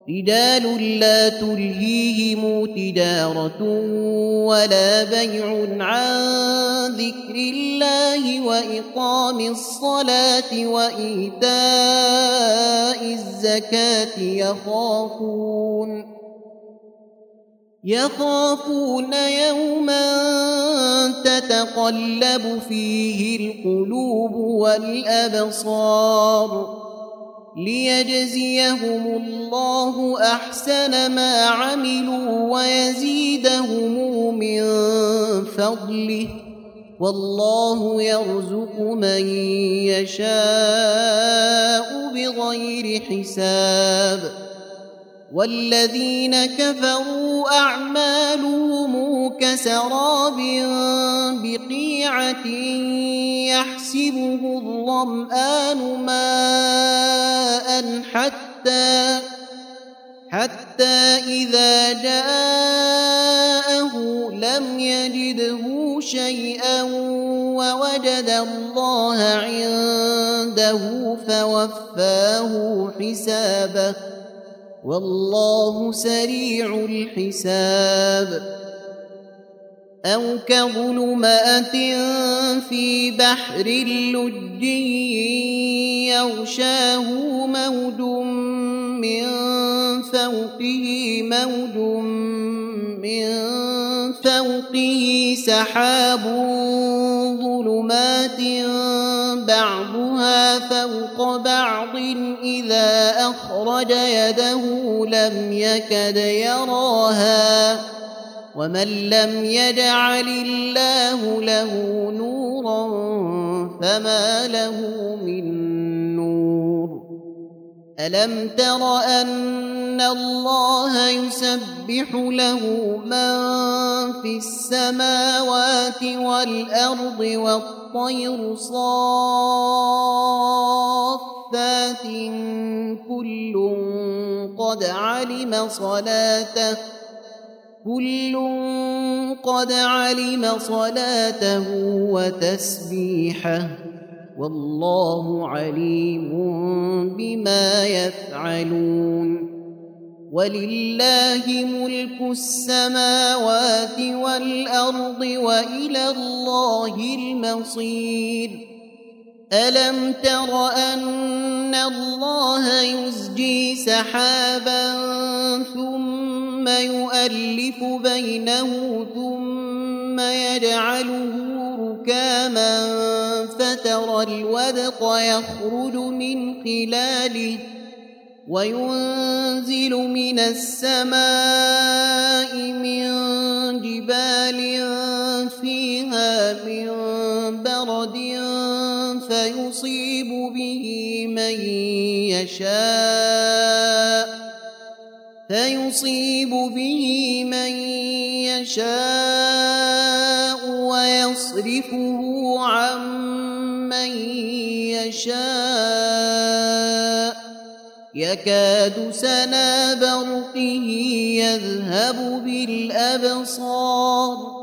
رجال لا تلهيهم تجارة ولا بيع عن ذكر الله وإقام الصلاة وإيتاء الزكاة يخافون يوما تتقلب فيه القلوب والأبصار ليجزيهم الله أحسن ما عملوا ويزيدهم من فضله والله يرزق من يشاء بغير حساب والذين كفروا أعمالهم كسراب بقيعة يحسبه الظمآن ماء حتى إذا جاءه لم يجده شيئا ووجد الله عنده فوفاه حسابه والله سريع الحساب أو كظلمات في بحر لجي يغشاه موج من فوقه سحاب ظلمات بعضها فوق بعض إذا أخرج يده لم يكد يراها ومن لم يجعل الله له نورا فما له من نور ألم تر أن الله يسبح له من في السماوات والأرض والطير صافات كل قد علم صلاته وتسبيحه والله عليم بما يفعلون ولله ملك السماوات والأرض وإلى الله المصير ألم تر أن الله يزجي سحابا ثم يؤلف بينه ثم يجعله ركاما فترى الودق يخرج من خلاله وينزل من السماء من جبال فيها من برد فيصيب به من يشاء ويصرفه عن من يشاء يكاد سنا برقه يذهب بالأبصار